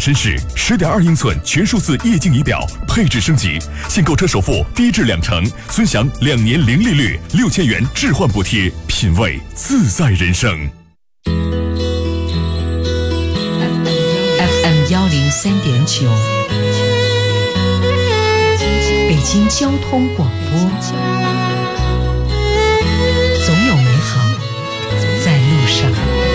绅士10.2英寸全数字液晶仪表，配置升级，现购车首付低至2成，尊享2年零利率，6000元置换补贴，品味自在人生。 FM 103.9，北京交通广播，总有美好在路上。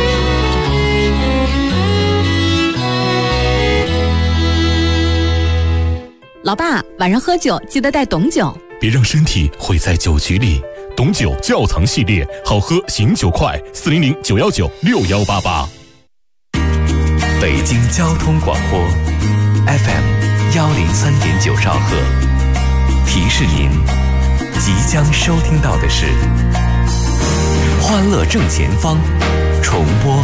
老爸，晚上喝酒记得带董酒， 别让身体毁在酒局里。董酒窖藏系列，好喝醒酒快，400-919-6188。 北京交通广播 FM 103.9兆赫，提示您即将收听到的是《欢乐正前方》重播。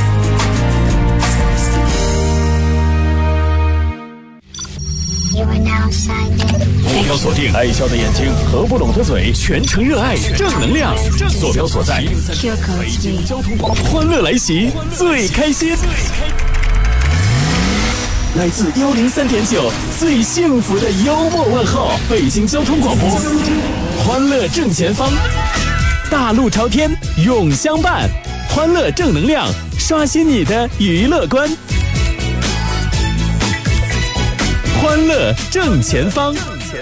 目标锁定，爱笑的眼睛，合不拢的嘴，全程热爱，正能量。坐标所在，北京交通广播，欢乐来袭，最开心。来自103.9，最幸福的幽默问候，北京交通广播，欢乐正前方，大路朝天，永相伴，欢乐正能量，刷新你的娱乐观。欢乐正前方，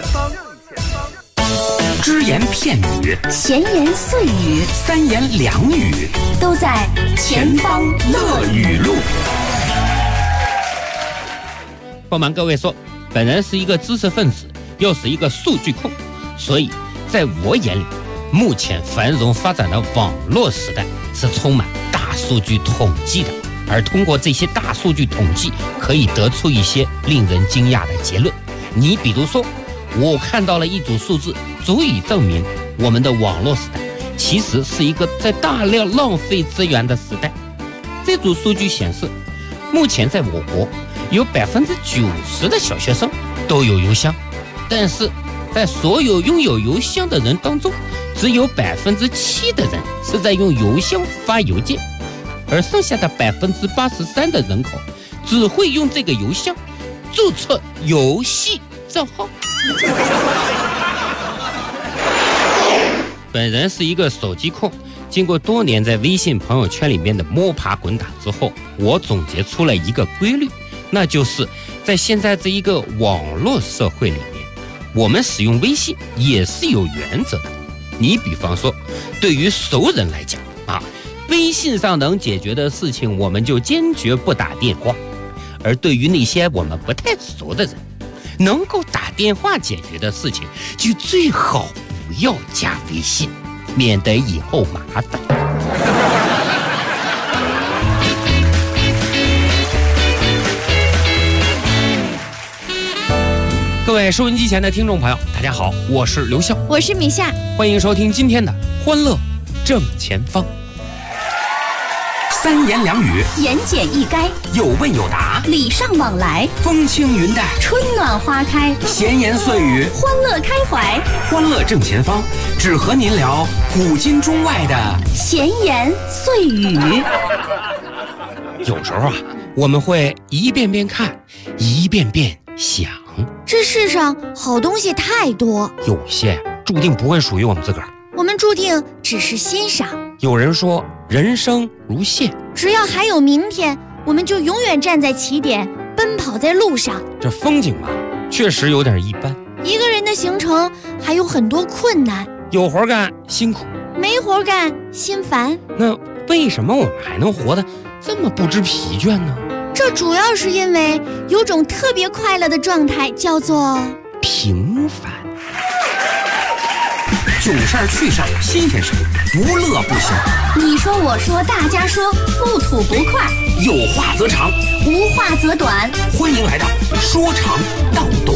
只言片语， 闲言碎语， 三言两语， 都在前方乐语录。 不瞒各位说，本人是一个知识分子，又是一个数据控，所以在我眼里，目前繁荣发展的网络时代是充满大数据统计的。而通过这些大数据统计，可以得出一些令人惊讶的结论。你比如说，我看到了一组数字，足以证明我们的网络时代其实是一个在大量浪费资源的时代。这组数据显示，目前在我国有90%的小学生都有邮箱，但是在所有拥有邮箱的人当中，只有7%的人是在用邮箱发邮件。而剩下的83%的人口只会用这个邮箱注册游戏账号。本人是一个手机控，经过多年在微信朋友圈里面的摸爬滚打之后，我总结出了一个规律，那就是在现在这一个网络社会里面，我们使用微信也是有原则的。你比方说，对于熟人来讲微信上能解决的事情，我们就坚决不打电话；而对于那些我们不太熟的人，能够打电话解决的事情，就最好不要加微信，免得以后麻烦。各位收音机前的听众朋友，大家好，我是刘笑， 我是米夏， 欢迎收听今天的欢乐正前方。三言两语， 言简意赅， 有问有答， 礼尚往来， 风轻云淡， 春暖花开， 闲言碎语， 欢乐开怀， 欢乐正前方，只和您聊古今中外的闲言碎语。 有时候我们会一遍遍看，一遍遍想， 这世上好东西太多， 有些注定不会属于我们自个儿， 我们注定只是欣赏。 有人说人生如线， 只要还有明天，我们就永远站在起点，奔跑在路上。 这风景确实有点一般。 一个人的行程还有很多困难， 有活干辛苦， 没活干心烦。 那为什么我们还能活得这么不知疲倦呢？ 这主要是因为有种特别快乐的状态，叫做平凡。囧事儿趣事儿新鲜事儿，不乐不行。 你说我说大家说，不吐不快， 有话则长， 无话则短。 欢迎来到说长道短。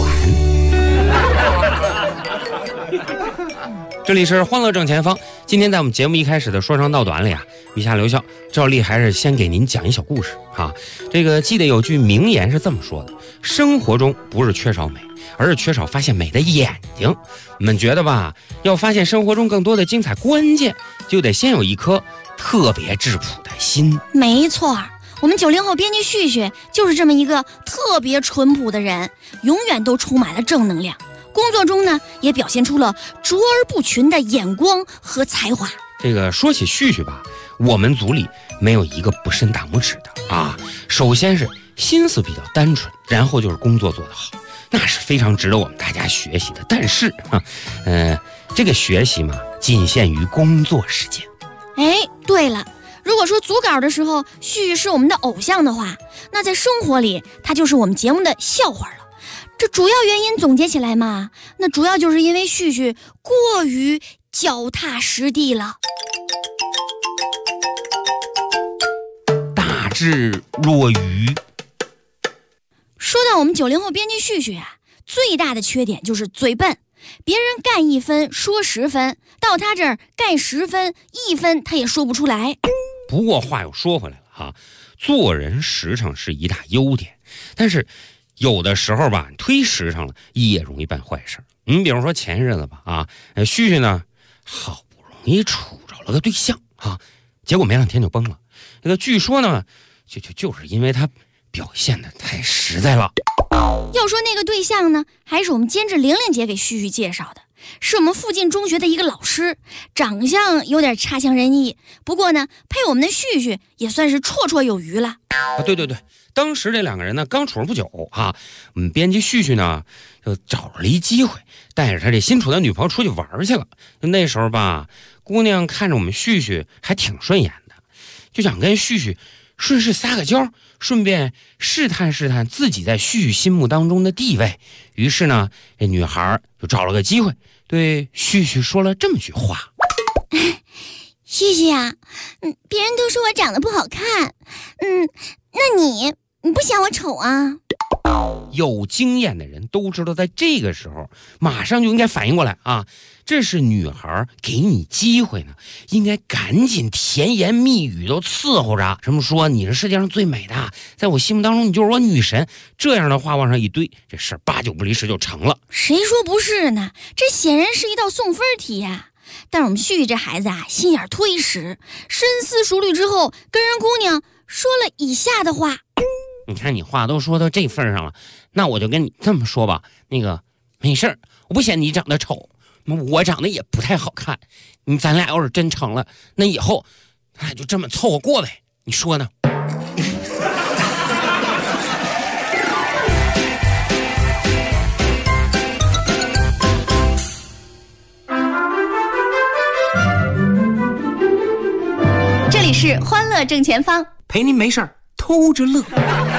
这里是欢乐正前方。今天在我们节目一开始的说长道短里米夏留校照例还是先给您讲一小故事这个记得有句名言是这么说的：生活中不是缺少美，而是缺少发现美的眼睛。我们觉得要发现生活中更多的精彩，关键就得先有一颗特别质朴的心。 没错， 我们90后编辑旭旭就是这么一个特别淳朴的人，永远都充满了正能量。工作中呢，也表现出了卓而不群的眼光和才华。 这个说起旭旭吧，我们组里没有一个不伸大拇指的啊。首先是心思比较单纯，然后就是工作做得好，那是非常值得我们大家学习的。但是这个学习嘛，仅限于工作时间。 哎，对了，如果说组稿的时候旭旭是我们的偶像的话，那在生活里他就是我们节目的笑话了。这主要原因总结起来嘛，那主要就是因为旭旭过于脚踏实地了。 大智若愚。 说到我们90后编辑旭旭啊，最大的缺点就是嘴笨，别人干1分说10分，到他这儿干10分1分他也说不出来。 不过话又说回来了哈，做人实诚是一大优点，但是有的时候吧，忒实诚了也容易办坏事。你比如说前日子吧啊，旭旭呢好不容易处着了个对象啊，结果没2天就崩了。那个据说呢，就是因为他表现得太实在了。 要说那个对象呢，还是我们监制玲玲姐给旭旭介绍的，是我们附近中学的一个老师，长相有点差强人意，不过呢，配我们的旭旭也算是绰绰有余了。 啊，对，当时这2个人呢刚处了不久啊，我们编辑旭旭呢就找了一机会，带着他这新处的女朋友出去玩去了。那时候吧，姑娘看着我们旭旭还挺顺眼的，就想跟旭旭顺势撒个娇，顺便试探试探自己在旭旭心目当中的地位。于是呢，这女孩就找了个机会对旭旭说了这么句话： 旭旭啊，别人都说我长得不好看，那你不嫌我丑啊？ 有经验的人都知道，在这个时候马上就应该反应过来啊，这是女孩给你机会呢，应该赶紧甜言蜜语都伺候着，什么说你是世界上最美的，在我心目当中你就是我女神，这样的话往上一堆，这事儿8九不离10就成了。 谁说不是呢？这显然是一道送分题呀。但是我们旭旭这孩子啊，心眼忒实，深思熟虑之后，跟人姑娘说了以下的话。 你看你话都说到这份上了，那我就跟你这么说吧，那个没事儿，我不嫌你长得丑，我长得也不太好看，咱俩要是真成了，那以后咱俩就这么凑合过呗，你说呢？ 这里是欢乐正前方， 陪您没事儿偷着乐。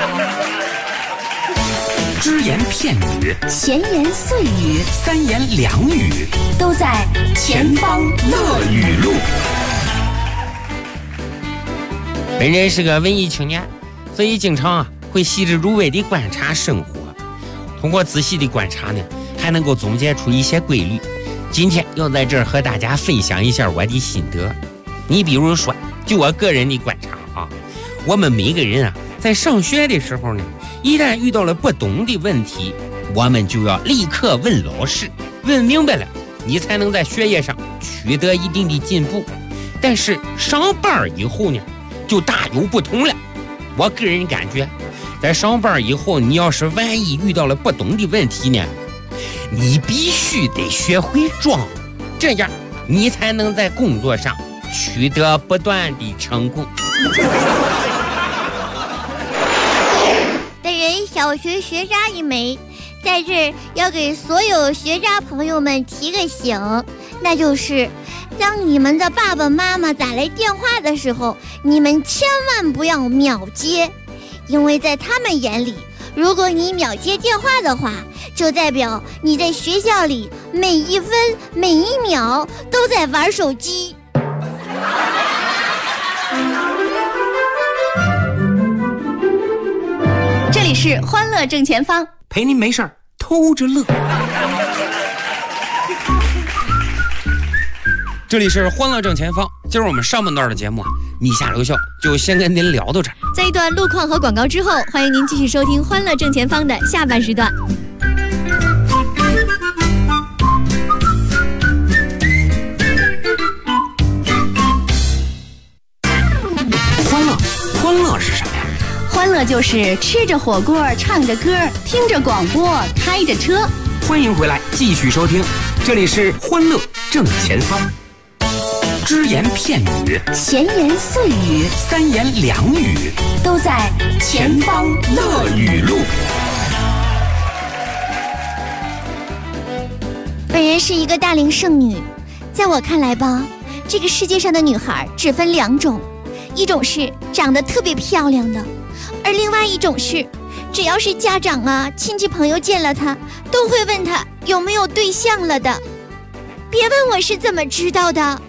只言片语， 闲言碎语， 3言2语， 都在前方乐语录。 本人是个文艺青年，所以经常会细致入微地观察生活。通过仔细的观察呢，还能够总结出一些规律。今天要在这儿和大家分享一下我的心得。你比如说，就我个人的观察啊，我们每个人在上学的时候呢，一旦遇到了不懂的问题，我们就要立刻问老师，问明白了，你才能在学业上取得一定的进步。但是上班以后呢，就大有不同了。我个人感觉，在上班以后，你要是万一遇到了不懂的问题呢，你必须得学会装，这样你才能在工作上取得不断的成功。 本人小学学渣一枚，在这儿要给所有学渣朋友们提个醒，那就是当你们的爸爸妈妈打来电话的时候，你们千万不要秒接，因为在他们眼里，如果你秒接电话的话，就代表你在学校里每1分每1秒都在玩手机。 这里是欢乐正前方， 陪您没事儿偷着乐。 这里是欢乐正前方，今儿我们上半段的节目你下留校就先跟您聊到这儿。 在一段路况和广告之后，欢迎您继续收听欢乐正前方的下半时段。 欢乐是什么呀？ 乐就是吃着火锅，唱着歌，听着广播，开着车。 欢迎回来，继续收听，这里是欢乐正前方。只言片语， 闲言碎语， 三言两语， 都在前方乐语录。 本人是一个大龄剩女，在我看来吧，这个世界上的女孩只分两种，一种是长得特别漂亮的，而另外一种是只要是家长啊、亲戚朋友见了她，都会问她有没有对象了的。别问我是怎么知道的。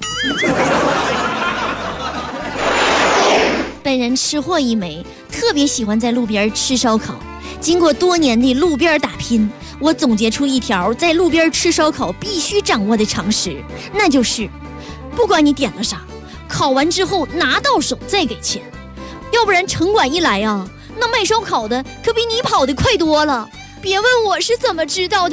本人吃货一枚，特别喜欢在路边吃烧烤。经过多年的路边打拼，我总结出一条在路边吃烧烤必须掌握的常识，那就是不管你点了啥，烤完之后拿到手再给钱，要不然城管一来啊，那卖烧烤的可比你跑得快多了。别问我是怎么知道的。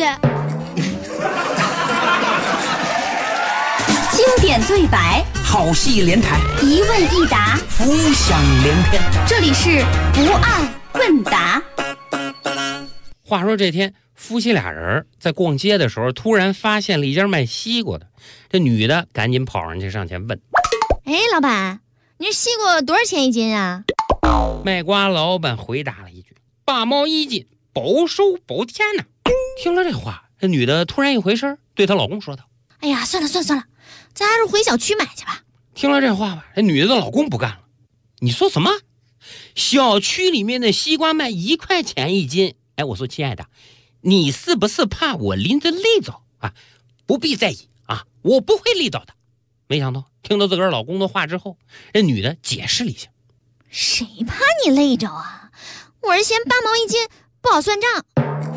经典对白， 好戏连台， 一问一答， 浮想联翩。 这里是不二问答。 话说这天，夫妻俩人在逛街的时候，突然发现了一家卖西瓜的。这女的赶紧跑上去上前问： 哎，老板，你这西瓜多少钱一斤啊？ 卖瓜老板回答了一句：8毛一斤，包收包甜呢。听了这话，这女的突然一回身，对她老公说道： 哎呀，算了，咱还是回小区买去吧。 听了这话吧，这女的的老公不干了：你说什么？小区里面的西瓜卖1块钱一斤？哎，我说亲爱的，你是不是怕我拎着累着啊？不必在意啊，我不会累着的。没想到听到自个儿老公的话之后，这女的解释了一下： 谁怕你累着啊？我是嫌8毛一斤不好算账。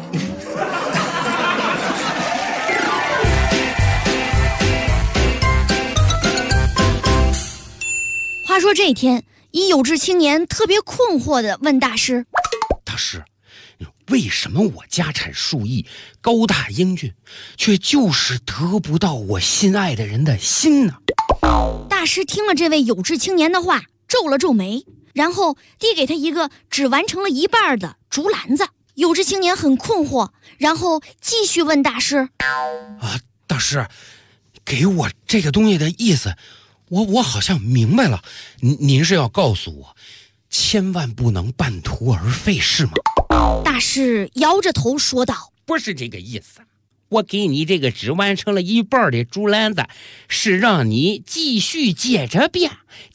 话说这一天，一有志青年特别困惑地问大师： 大师，为什么我家产数亿，高大英俊，却就是得不到我心爱的人的心呢？ 大师听了这位有志青年的话，皱了皱眉，然后递给他一个只完成了一半的竹篮子。有志青年很困惑，然后继续问大师： 大师，给我这个东西的意思，我好像明白了。您是要告诉我，千万不能半途而废，是吗？ 大师摇着头说道： 不是这个意思，我给你这个只完成了一半的竹篮子，是让你继续接着变。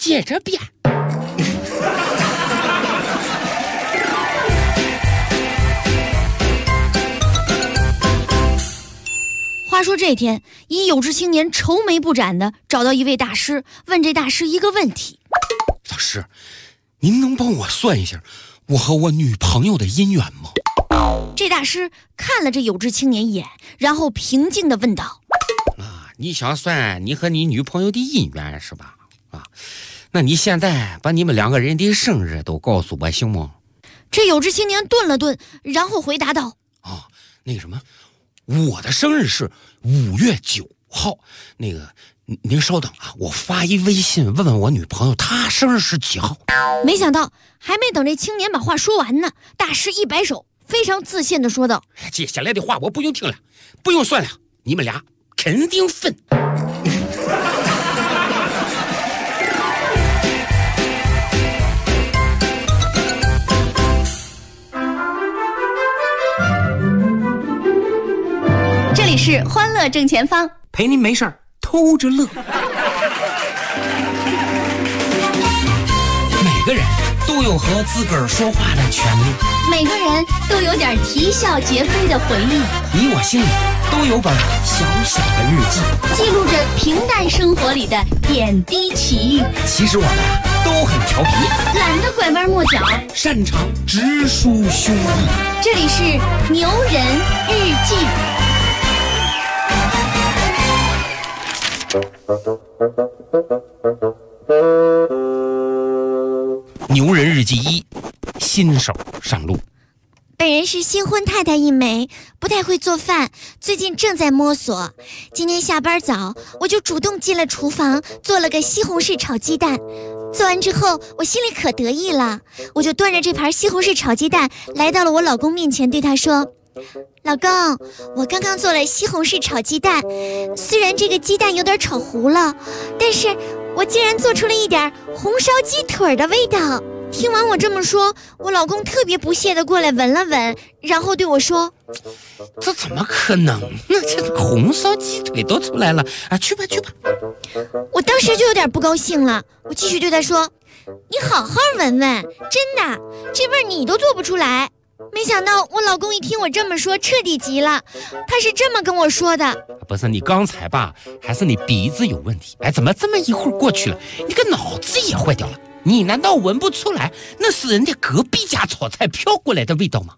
话说这天，一有志青年愁眉不展的找到一位大师，问这大师一个问题： 老师，您能帮我算一下我和我女朋友的姻缘吗？ 这大师看了这有志青年一眼，然后平静地问道： 你想算你和你女朋友的姻缘是吧？那你现在把你们2个人的生日都告诉我行吗？ 这有志青年顿了顿，然后回答道： 那个什么，我的生日是5月9号，那个您稍等啊，我发一微信问问我女朋友她生日是几号。 没想到还没等这青年把话说完呢，大师一摆手，非常自信地说道： 接下来的话我不用听了，不用算了，你们俩肯定分。 这里是欢乐正前方， 陪您没事儿偷着乐。每个人都有和自个儿说话的权利， 每个人都有点啼笑皆非的回忆， 你我心里都有本小小的日记， 记录着平淡生活里的点滴奇遇。 其实我们都很调皮， 懒得拐弯抹角， 擅长直抒胸臆。 这里是牛人日记。 牛人日记1，新手上路。 本人是新婚太太一枚，不太会做饭，最近正在摸索。今天下班早，我就主动进了厨房，做了个西红柿炒鸡蛋。 做完之后，我心里可得意了，我就端着这盘西红柿炒鸡蛋来到了我老公面前，对他说：老公，我刚刚做了西红柿炒鸡蛋，虽然这个鸡蛋有点炒糊了，但是我竟然做出了一点红烧鸡腿的味道。听完我这么说，我老公特别不屑地过来闻了闻，然后对我说： 这怎么可能呢？这红烧鸡腿都出来了啊！去吧去吧。 我当时就有点不高兴了，我继续对他说：你好好闻闻，真的，这味儿你都做不出来。没想到我老公一听我这么说，彻底急了。他是这么跟我说的： 不是你刚才吧，还是你鼻子有问题？哎，怎么这么一会儿过去了，你个脑子也坏掉了？你难道闻不出来那是人家隔壁家炒菜飘过来的味道吗？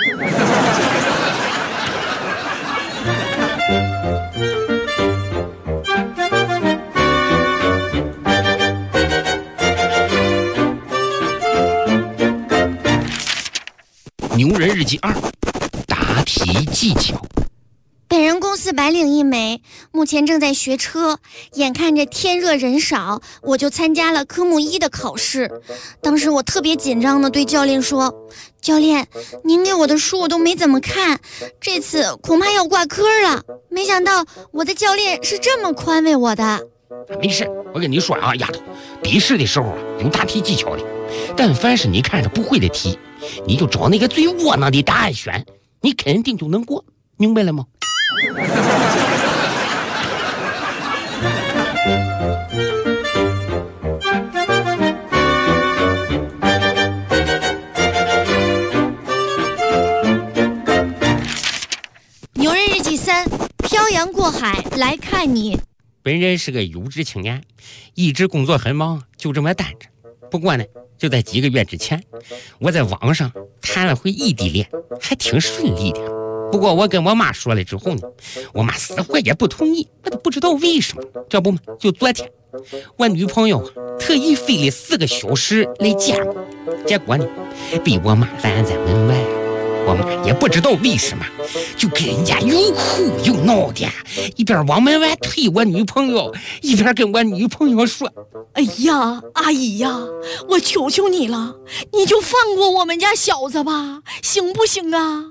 牛人日记2，答题技巧。 本人公司白领一枚，目前正在学车，眼看着天热人少，我就参加了科目1的考试。当时我特别紧张地对教练说：教练，您给我的书我都没怎么看，这次恐怕要挂科了。没想到我的教练是这么宽慰我的。 没事，我跟你说啊，丫头，笔试的时候啊有答题技巧的，但凡是你看着不会的题，你就找那个最窝囊的答案选，你肯定就能过，明白了吗？ 牛人日记3，漂洋过海来看你。 本人是个有志青年，一直工作很忙，就这么单着。不过呢，就在几个月之前，我在网上谈了回异地恋，还挺顺利的。不过我跟我妈说了之后呢，我妈死活也不同意，我都不知道为什么。这不嘛，就昨天，我女朋友特意飞了4个小时来见我，结果呢，被我妈拦在门外。我妈也不知道为什么，就跟人家又哭又闹的，一边往门外推我女朋友，一边跟我女朋友说： 哎呀，阿姨呀，我求求你了，你就放过我们家小子吧，行不行啊？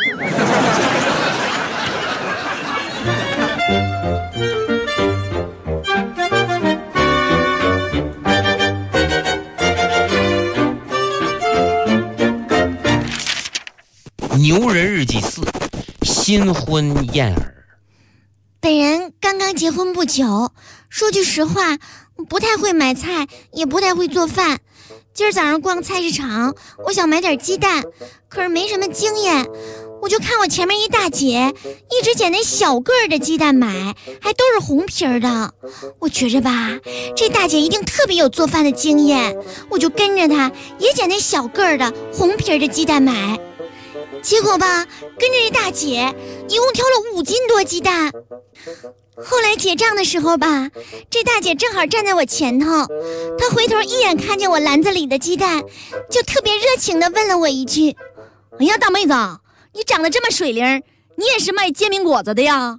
牛人日记4，新婚燕尔。 本人刚刚结婚不久，说句实话，不太会买菜，也不太会做饭。今儿早上逛菜市场，我想买点鸡蛋，可是没什么经验，我就看我前面一大姐一直捡那小个儿的鸡蛋买，还都是红皮儿的。我觉着吧，这大姐一定特别有做饭的经验，我就跟着她也捡那小个儿的红皮儿的鸡蛋买。结果吧，跟着这大姐一共挑了5斤多鸡蛋。后来结账的时候吧，这大姐正好站在我前头，她回头一眼看见我篮子里的鸡蛋，就特别热情地问了我一句： 哎呀，大妹子，你长得这么水灵，你也是卖煎饼果子的呀？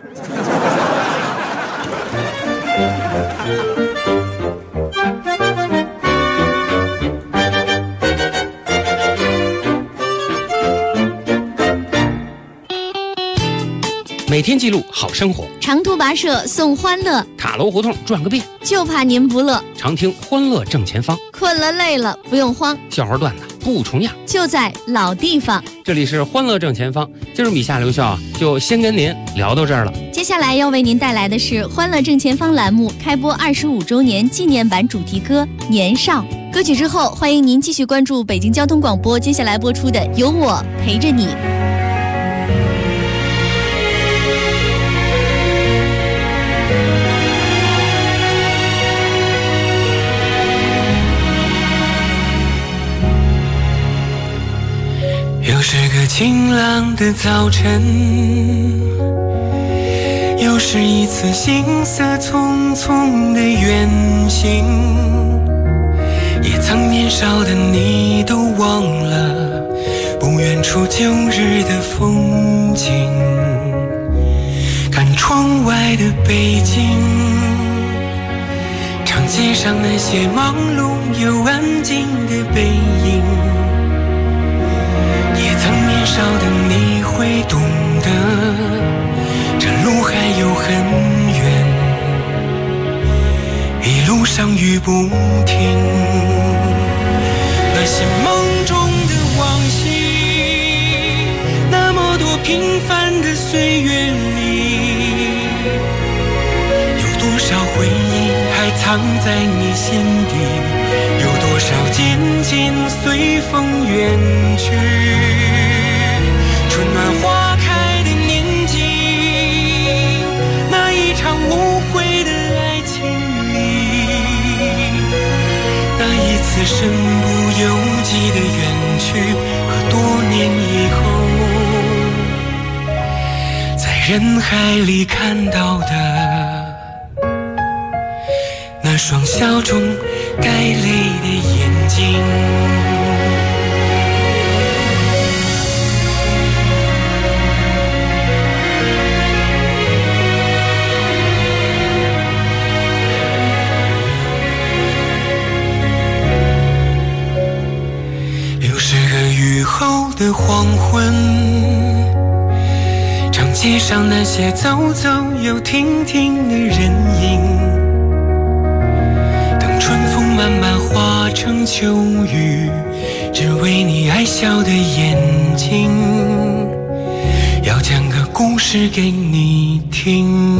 每天记录好生活， 长途跋涉送欢乐， 塔楼胡同转个遍， 就怕您不乐。 常听欢乐正前方， 困了累了不用慌， 笑话段子不重样， 就在老地方。 这里是欢乐正前方，今儿米夏留校就先跟您聊到这儿了。 接下来要为您带来的是欢乐正前方栏目开播25周年纪念版主题歌《年少》。歌曲之后，欢迎您继续关注北京交通广播接下来播出的《有我陪着你》。 又是个晴朗的早晨，又是一次行色匆匆的远行，也曾年少的你都忘了不远处旧日的风景，看窗外的北京，长街上那些忙碌又安静的背影，也曾年少的你会懂得，这路还有很远，一路上雨不停。那些梦中的往昔，那么多平凡的岁月里，有多少回忆还藏在你心底，有多少渐渐随风远去。春暖花开的年纪，那一场无悔的爱情里，那一次身不由己的远去，和多年以后在人海里看到的那双笑中带泪的眼睛。又是个雨后的黄昏，长街上那些走走又停停的人影，春风慢慢化成秋雨，只为你爱笑的眼睛，要讲个故事给你听。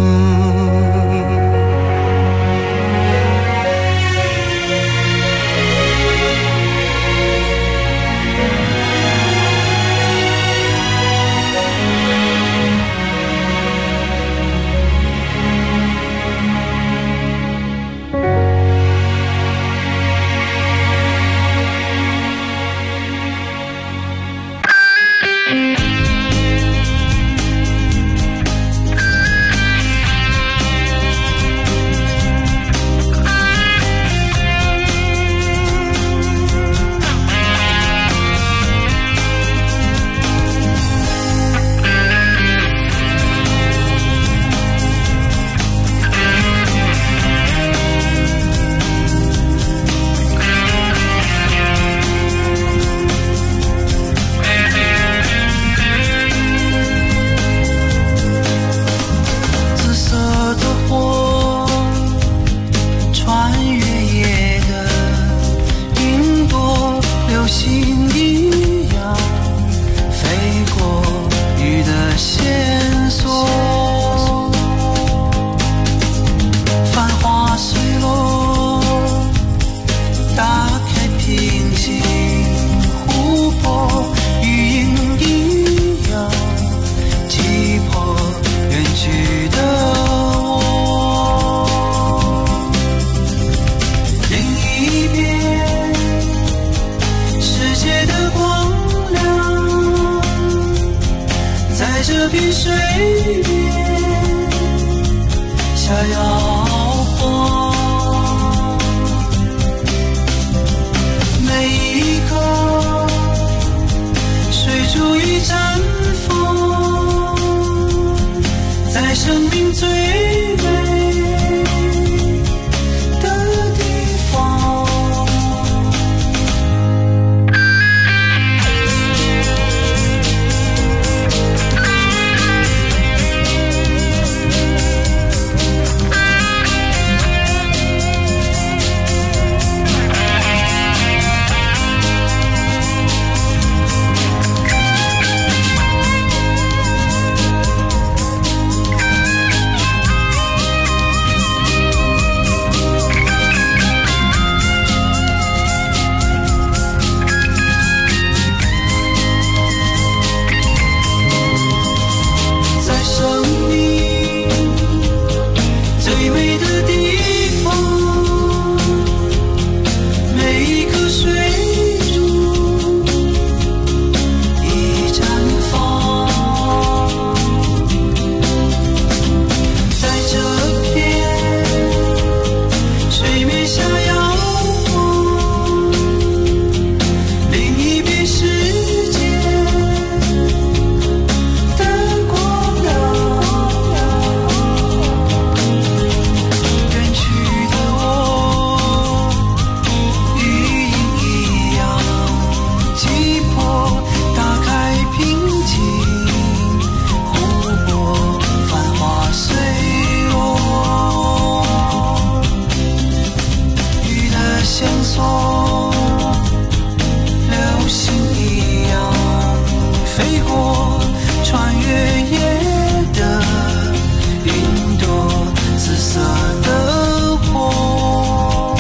飞过穿越夜的云朵，紫色的火。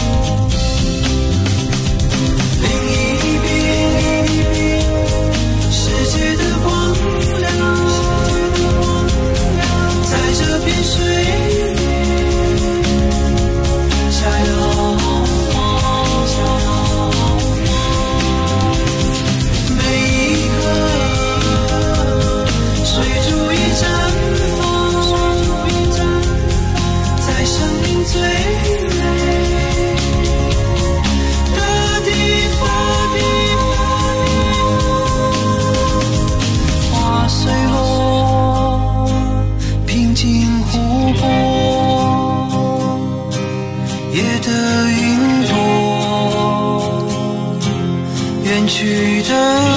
另一边，世界的光亮，在这片水下摇。最美的地方，花碎落，平静湖泊，夜的云朵，远去的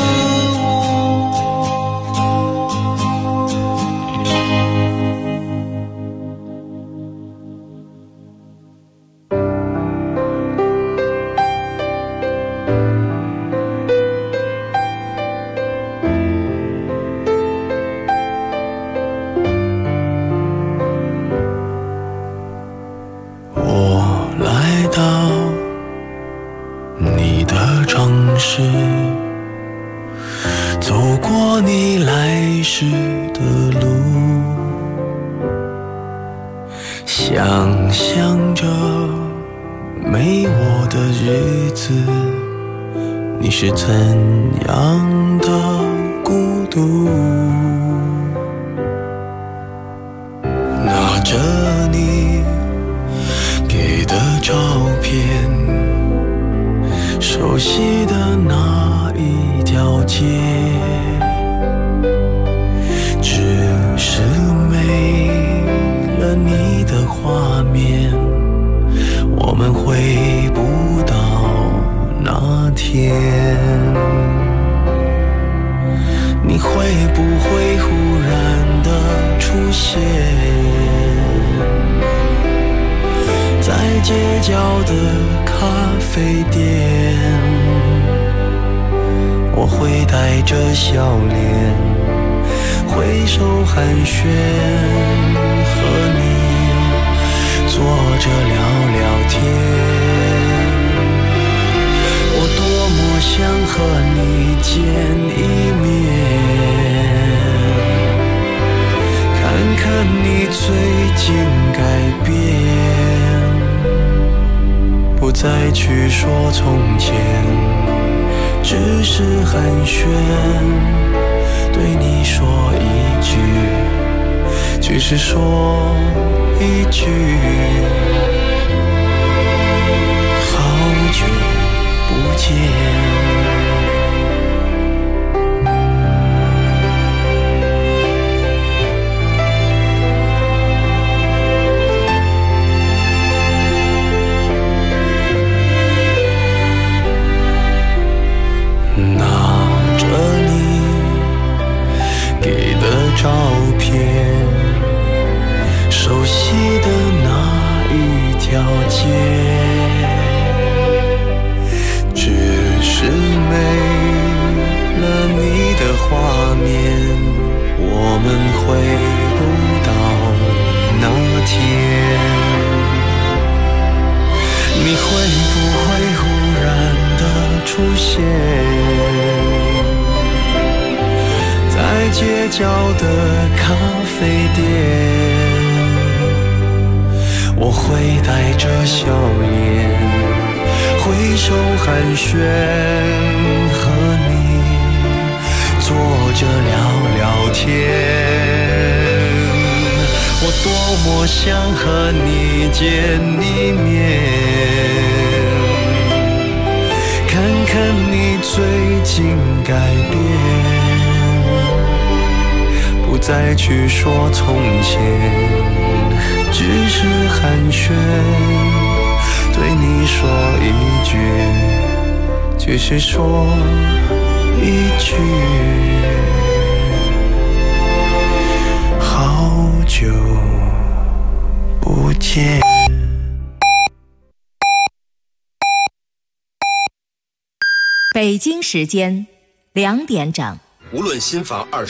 走过你来时的路，想象着没我的日子，你是怎样的孤独。拿着你给的照片，熟悉的那一条街，只是没了你的画面，我们回不到那天。你会不会忽然的出现在街角的咖啡店？我会带着笑脸挥手寒暄，和你坐着聊聊天。我多么想和你见一面，看看你最近改变，不再去说从前，只是寒暄，对你说一句，只是说一句，好久不见。照片，熟悉的那一条街，只是没了你的画面，我们回不到那天。你会不会忽然的出现在街角的咖啡店？我会带着笑脸挥手寒暄，和你坐着聊聊天。我多么想和你见一面，看看你最近改变，不再去说从前，只是寒暄，对你说一句，只是说一句，好久不见。 北京时间2点整。 无论新房20